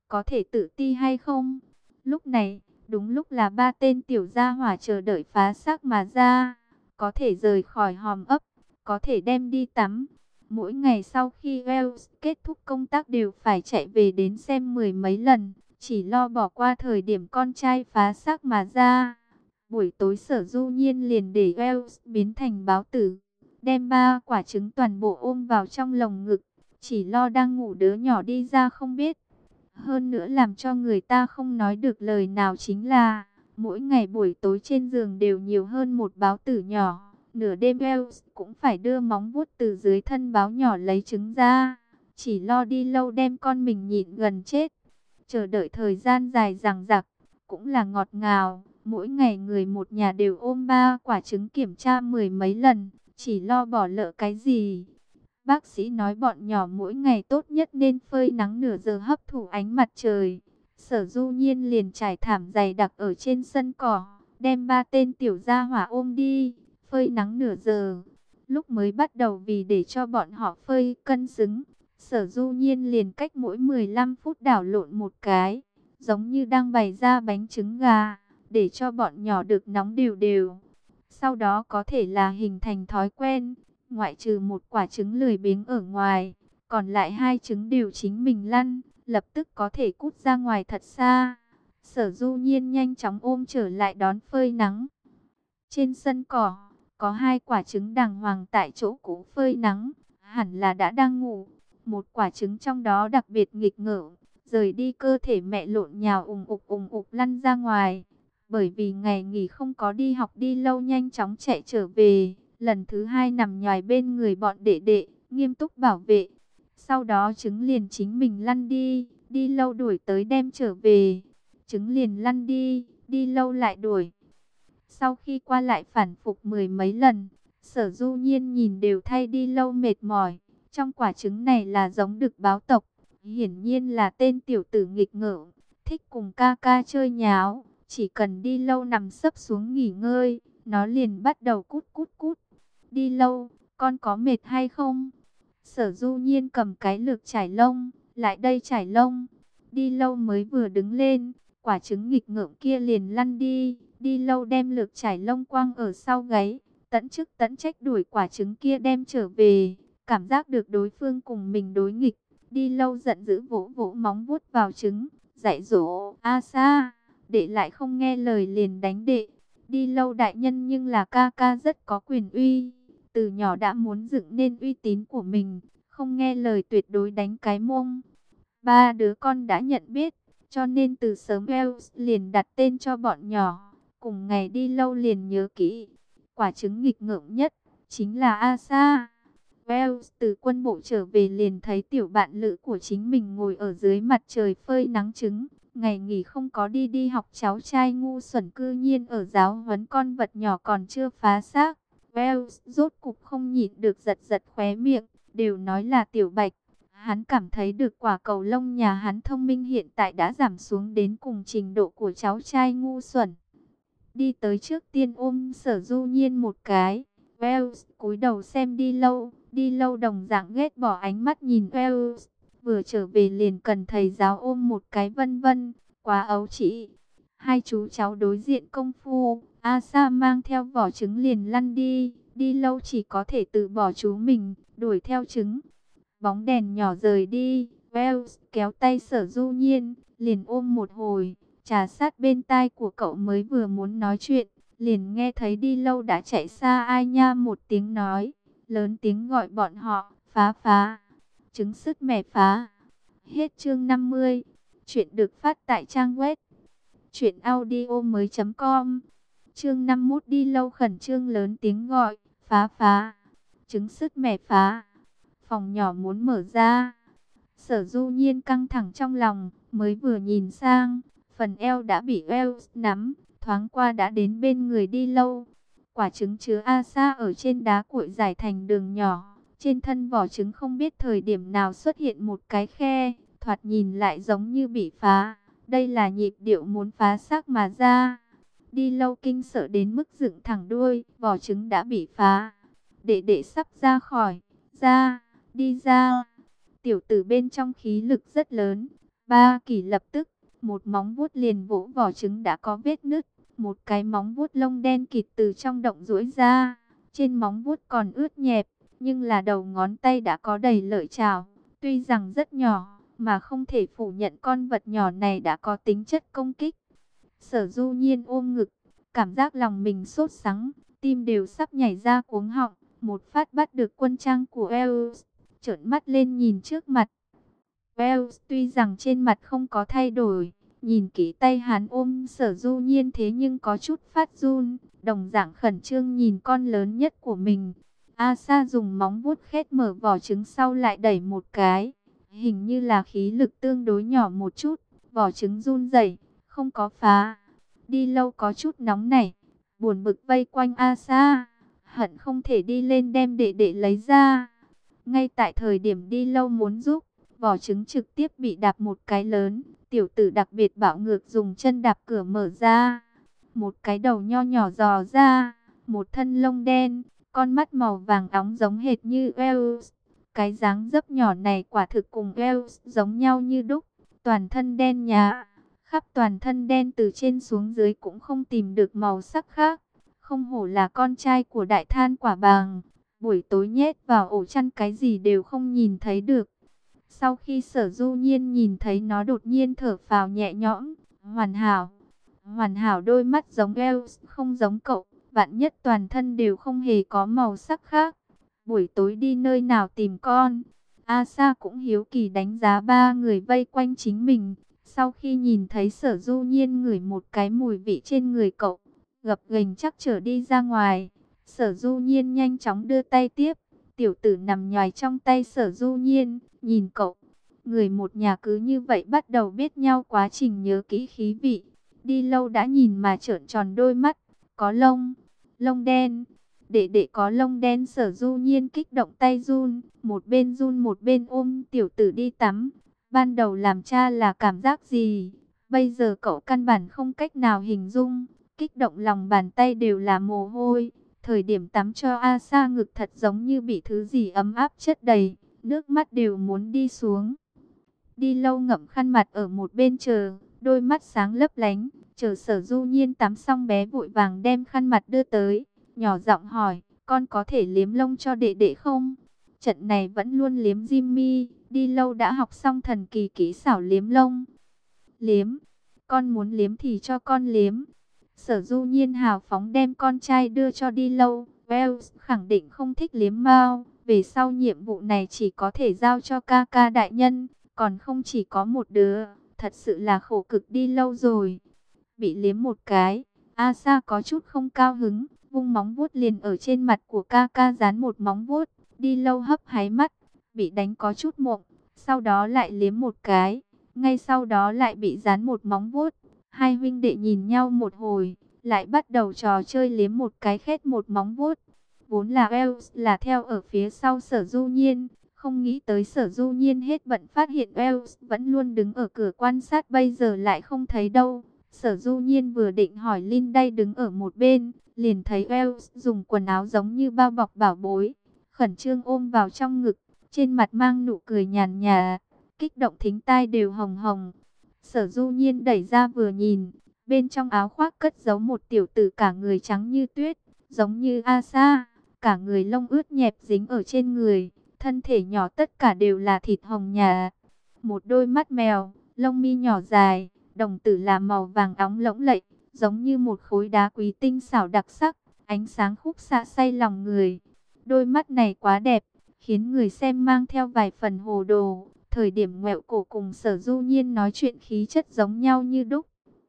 có thể tự ti hay không? Lúc này, đúng lúc là ba tên tiểu gia hỏa chờ đợi phá xác mà ra, có thể rời khỏi hòm ấp, có thể đem đi tắm. Mỗi ngày sau khi Wells kết thúc công tác đều phải chạy về đến xem mười mấy lần, chỉ lo bỏ qua thời điểm con trai phá xác mà ra. Buổi tối Sở Du Nhiên liền để Wells biến thành báo tử, đem 3 quả trứng toàn bộ ôm vào trong lồng ngực, chỉ lo đang ngủ đứa nhỏ đi ra không biết. Hơn nữa làm cho người ta không nói được lời nào chính là, mỗi ngày buổi tối trên giường đều nhiều hơn một báo tử nhỏ. Nửa đêm Wells cũng phải đưa móng vuốt từ dưới thân báo nhỏ lấy trứng ra, chỉ lo đi lâu đem con mình nhịn gần chết. Chờ đợi thời gian dài dằng dặc, cũng là ngọt ngào. Mỗi ngày người một nhà đều ôm 3 quả trứng kiểm tra mười mấy lần, chỉ lo bỏ lỡ cái gì. Bác sĩ nói bọn nhỏ mỗi ngày tốt nhất nên phơi nắng nửa giờ hấp thụ ánh mặt trời. Sở Du Nhiên liền trải thảm dày đặc ở trên sân cỏ, đem 3 tên tiểu gia hỏa ôm đi, phơi nắng nửa giờ. Lúc mới bắt đầu vì để cho bọn họ phơi cân xứng, Sở Du Nhiên liền cách mỗi 15 phút đảo lộn một cái, giống như đang bày ra bánh trứng gà, để cho bọn nhỏ được nóng đều đều. Sau đó có thể là hình thành thói quen, ngoại trừ một quả trứng lười biếng ở ngoài, còn lại 2 trứng đều chính mình lăn, lập tức có thể cút ra ngoài thật xa. Sở Du Nhiên nhanh chóng ôm trở lại đón phơi nắng. Trên sân cỏ, có 2 quả trứng đàng hoàng tại chỗ cũ phơi nắng, hẳn là đã đang ngủ. Một quả trứng trong đó đặc biệt nghịch ngợm, rời đi cơ thể mẹ lộn nhào ùng ục lăn ra ngoài. Bởi vì ngày nghỉ không có đi học đi lâu nhanh chóng chạy trở về, lần thứ 2 nằm nhòi bên người bọn đệ đệ, nghiêm túc bảo vệ. Sau đó trứng liền chính mình lăn đi, đi lâu đuổi tới đem trở về. Trứng liền lăn đi, đi lâu lại đuổi. Sau khi qua lại phản phục mười mấy lần, Sở Du Nhiên nhìn đều thay đi lâu mệt mỏi. Trong quả trứng này là giống đực báo tộc, hiển nhiên là tên tiểu tử nghịch ngợm, thích cùng ca ca chơi nháo. Chỉ cần đi lâu nằm sấp xuống nghỉ ngơi, nó liền bắt đầu cút cút cút. Đi lâu, con có mệt hay không? Sở Du Nhiên cầm cái lược trải lông, lại đây trải lông. Đi lâu mới vừa đứng lên, quả trứng nghịch ngợm kia liền lăn đi. Đi lâu đem lược trải lông quăng ở sau gáy, tẫn chức tẫn trách đuổi quả trứng kia đem trở về. Cảm giác được đối phương cùng mình đối nghịch, đi lâu giận dữ vỗ vỗ móng vuốt vào trứng, dạy dỗ: "A Sa, đệ lại không nghe lời liền đánh đệ." Đi lâu đại nhân nhưng là ca ca rất có quyền uy, từ nhỏ đã muốn dựng nên uy tín của mình, không nghe lời tuyệt đối đánh cái mông. Ba đứa con đã nhận biết, cho nên từ sớm Wells liền đặt tên cho bọn nhỏ. Cùng ngày đi lâu liền nhớ kỹ, quả trứng nghịch ngợm nhất chính là Asa. Wells từ quân bộ trở về liền thấy tiểu bạn lữ của chính mình ngồi ở dưới mặt trời phơi nắng trứng. Ngày nghỉ không có đi học, cháu trai ngu xuẩn cư nhiên ở giáo huấn con vật nhỏ còn chưa phá xác. Wells rốt cục không nhịn được giật giật khóe miệng, đều nói là tiểu bạch. Hắn cảm thấy được quả cầu lông nhà hắn thông minh hiện tại đã giảm xuống đến cùng trình độ của cháu trai ngu xuẩn. Đi tới trước tiên ôm Sở Du Nhiên một cái. Wells cúi đầu xem đi lâu đồng dạng ghét bỏ ánh mắt nhìn Wells. Vừa trở về liền cần thầy giáo ôm một cái vân vân, quá ấu trĩ. Hai chú cháu đối diện công phu, Asa mang theo vỏ trứng liền lăn đi. Đi lâu chỉ có thể tự bỏ chú mình, đuổi theo trứng. Bóng đèn nhỏ rời đi, Wells kéo tay Sở Du Nhiên, liền ôm một hồi, trà sát bên tai của cậu mới vừa muốn nói chuyện, liền nghe thấy đi lâu đã chạy xa ai nha một tiếng nói, lớn tiếng gọi bọn họ: "Phá phá, trứng sứt mẻ phá." Hết chương 50, chuyện được phát tại trang web truyệnaudiomoi.com. Chương 51 đi lâu khẩn trương lớn tiếng gọi: "Phá phá, trứng sứt mẻ phá." Phòng nhỏ muốn mở ra. Sở Du Nhiên căng thẳng trong lòng, mới vừa nhìn sang, phần eo đã bị Wells nắm, thoáng qua đã đến bên người đi lâu. Quả trứng chứa Asa ở trên đá cuội dài thành đường nhỏ, trên thân vỏ trứng không biết thời điểm nào xuất hiện một cái khe, thoạt nhìn lại giống như bị phá. Đây là nhịp điệu muốn phá xác mà ra. Đi lâu kinh sợ đến mức dựng thẳng đuôi, vỏ trứng đã bị phá. Đệ đệ sắp ra khỏi, ra, đi ra. Tiểu tử bên trong khí lực rất lớn, Ba Kỳ lập tức, một móng vuốt liền vỗ vỏ trứng đã có vết nứt, một cái móng vuốt lông đen kịt từ trong động duỗi ra, trên móng vuốt còn ướt nhẹp, nhưng là đầu ngón tay đã có đầy lợi chảo, tuy rằng rất nhỏ, mà không thể phủ nhận con vật nhỏ này đã có tính chất công kích. Sở Du Nhiên ôm ngực, cảm giác lòng mình sốt sắng, tim đều sắp nhảy ra cuống họng, một phát bắt được quân trang của Wells, trợn mắt lên nhìn trước mặt. Wells tuy rằng trên mặt không có thay đổi, nhìn kỹ tay hắn ôm Sở Du Nhiên thế nhưng có chút phát run, đồng dạng khẩn trương nhìn con lớn nhất của mình. Asa dùng móng vuốt khét mở vỏ trứng sau lại đẩy một cái, hình như là khí lực tương đối nhỏ một chút, vỏ trứng run rẩy, không có phá. Đi Lâu có chút nóng nảy, buồn bực vây quanh Asa, hận không thể đi lên đem đệ đệ lấy ra. Ngay tại thời điểm Đi Lâu muốn giúp, vỏ trứng trực tiếp bị đạp một cái lớn, tiểu tử đặc biệt bạo ngược dùng chân đạp cửa mở ra. Một cái đầu nho nhỏ dò ra, một thân lông đen, con mắt màu vàng óng giống hệt như Wells. Cái dáng dấp nhỏ này quả thực cùng Wells giống nhau như đúc, toàn thân đen nhá, khắp toàn thân đen từ trên xuống dưới cũng không tìm được màu sắc khác. Không hổ là con trai của đại than quả bàng, buổi tối nhét vào ổ chăn cái gì đều không nhìn thấy được. Sau khi Sở Du Nhiên nhìn thấy nó đột nhiên thở phào nhẹ nhõm, hoàn hảo. Hoàn hảo đôi mắt giống Wells, không giống cậu, vạn nhất toàn thân đều không hề có màu sắc khác. Buổi tối đi nơi nào tìm con? Asa cũng hiếu kỳ đánh giá ba người vây quanh chính mình. Sau khi nhìn thấy Sở Du Nhiên ngửi một cái mùi vị trên người cậu, gập ghềnh chắc trở đi ra ngoài. Sở Du Nhiên nhanh chóng đưa tay tiếp. Tiểu tử nằm nhoài trong tay Sở Du Nhiên, nhìn cậu. Người một nhà cứ như vậy bắt đầu biết nhau, quá trình nhớ kỹ khí vị. Đi Lâu đã nhìn mà trợn tròn đôi mắt. Có lông, lông đen. Đệ đệ có lông đen. Sở Du Nhiên kích động tay run, một bên ôm tiểu tử đi tắm. Ban đầu làm cha là cảm giác gì? Bây giờ cậu căn bản không cách nào hình dung. Kích động lòng bàn tay đều là mồ hôi. Thời điểm tắm cho Asa ngực thật giống như bị thứ gì ấm áp chất đầy, nước mắt đều muốn đi xuống. Đi Lâu ngậm khăn mặt ở một bên chờ, đôi mắt sáng lấp lánh, chờ Sở Du Nhiên tắm xong bé vội vàng đem khăn mặt đưa tới, nhỏ giọng hỏi, con có thể liếm lông cho đệ đệ không? Trận này vẫn luôn liếm Jimmy, Đi Lâu đã học xong thần kỳ kỹ xảo liếm lông. Liếm, con muốn liếm thì cho con liếm. Sở Du Nhiên hào phóng đem con trai đưa cho Đi Lâu. Wells khẳng định không thích liếm mao, về sau nhiệm vụ này chỉ có thể giao cho ca ca đại nhân, còn không chỉ có một đứa, thật sự là khổ cực Đi Lâu rồi. Bị liếm một cái, Asa có chút không cao hứng, vung móng vuốt liền ở trên mặt của ca ca dán một móng vuốt. Đi Lâu hấp háy mắt, bị đánh có chút mộng, sau đó lại liếm một cái, ngay sau đó lại bị dán một móng vuốt. Hai huynh đệ nhìn nhau một hồi, lại bắt đầu trò chơi liếm một cái khét một móng vuốt. Vốn là Wells là theo ở phía sau Sở Du Nhiên, không nghĩ tới Sở Du Nhiên hết bận phát hiện Wells vẫn luôn đứng ở cửa quan sát, bây giờ lại không thấy đâu. Sở Du Nhiên vừa định hỏi Linday đứng ở một bên, liền thấy Wells dùng quần áo giống như bao bọc bảo bối, khẩn trương ôm vào trong ngực, trên mặt mang nụ cười nhàn nhạt, kích động thính tai đều hồng hồng. Sở Du Nhiên đẩy ra vừa nhìn, bên trong áo khoác cất giấu một tiểu tử cả người trắng như tuyết, giống như Asa, cả người lông ướt nhẹp dính ở trên người, thân thể nhỏ tất cả đều là thịt hồng nhạt. Một đôi mắt mèo, lông mi nhỏ dài, đồng tử là màu vàng óng lỗng lẫy, giống như một khối đá quý tinh xảo đặc sắc, ánh sáng khúc xạ say lòng người. Đôi mắt này quá đẹp, khiến người xem mang theo vài phần hồ đồ. Thời điểm ngoẹo cổ cùng Sở Du Nhiên nói chuyện khí chất giống nhau như đúc.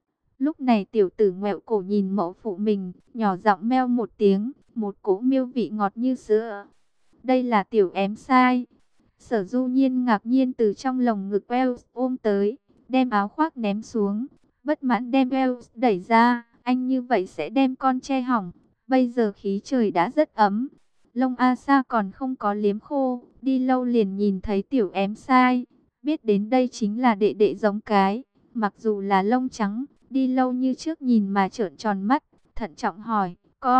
Lúc này tiểu tử ngoẹo cổ nhìn mẫu phụ mình, nhỏ giọng meo một tiếng, một cỗ miêu vị ngọt như sữa. Đây là tiểu ém sai. Sở Du Nhiên ngạc nhiên từ trong lồng ngực Wells ôm tới, đem áo khoác ném xuống, bất mãn đem Wells đẩy ra. Anh như vậy sẽ đem con che hỏng, bây giờ khí trời đã rất ấm. Lông Asa còn không có liếm khô, Đi Lâu liền nhìn thấy tiểu ém sai, biết đến đây chính là đệ đệ giống cái. Mặc dù là lông trắng, Đi Lâu như trước nhìn mà trợn tròn mắt, thận trọng hỏi,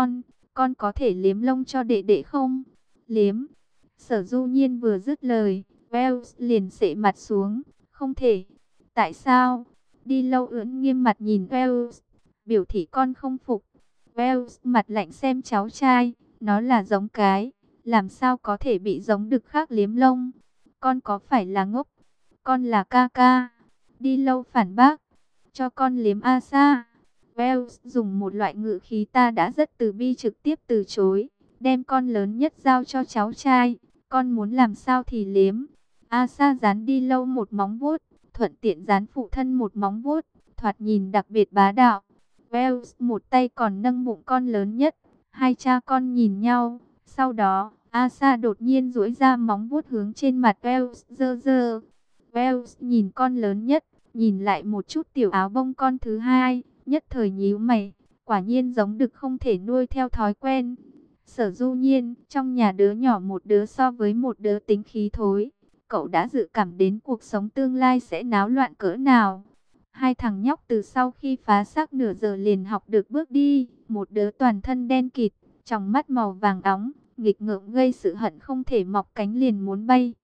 con có thể liếm lông cho đệ đệ không? Liếm. Sở Du Nhiên vừa dứt lời, Wells liền xệ mặt xuống, không thể. Tại sao? Đi lâu ưỡn nghiêm mặt nhìn Wells, biểu thị con không phục. Wells mặt lạnh xem cháu trai, nó là giống cái, làm sao có thể bị giống đực khác liếm lông. Con có phải là ngốc? Con là ca ca. Đi lâu phản bác, cho con liếm Asa. Wells dùng một loại ngữ khí ta đã rất từ bi trực tiếp từ chối, đem con lớn nhất giao cho cháu trai. Con muốn làm sao thì liếm. Asa dán đi lâu một móng vuốt, thuận tiện dán phụ thân một móng vuốt, thoạt nhìn đặc biệt bá đạo. Wells một tay còn nâng bụng con lớn nhất. Hai cha con nhìn nhau. Sau đó, Asa đột nhiên duỗi ra móng vuốt hướng trên mặt Wells giơ giơ. Wells nhìn con lớn nhất, nhìn lại một chút tiểu áo bông con thứ hai, nhất thời nhíu mày. Quả nhiên giống đực không thể nuôi theo thói quen. Sở Du Nhiên, trong nhà đứa nhỏ một đứa so với một đứa tính khí thối. Cậu đã dự cảm đến cuộc sống tương lai sẽ náo loạn cỡ nào. Hai thằng nhóc từ sau khi phá xác nửa giờ liền học được bước đi. Một đứa toàn thân đen kịt, tròng mắt màu vàng óng, nghịch ngợm gây sự hận không thể mọc cánh liền muốn bay.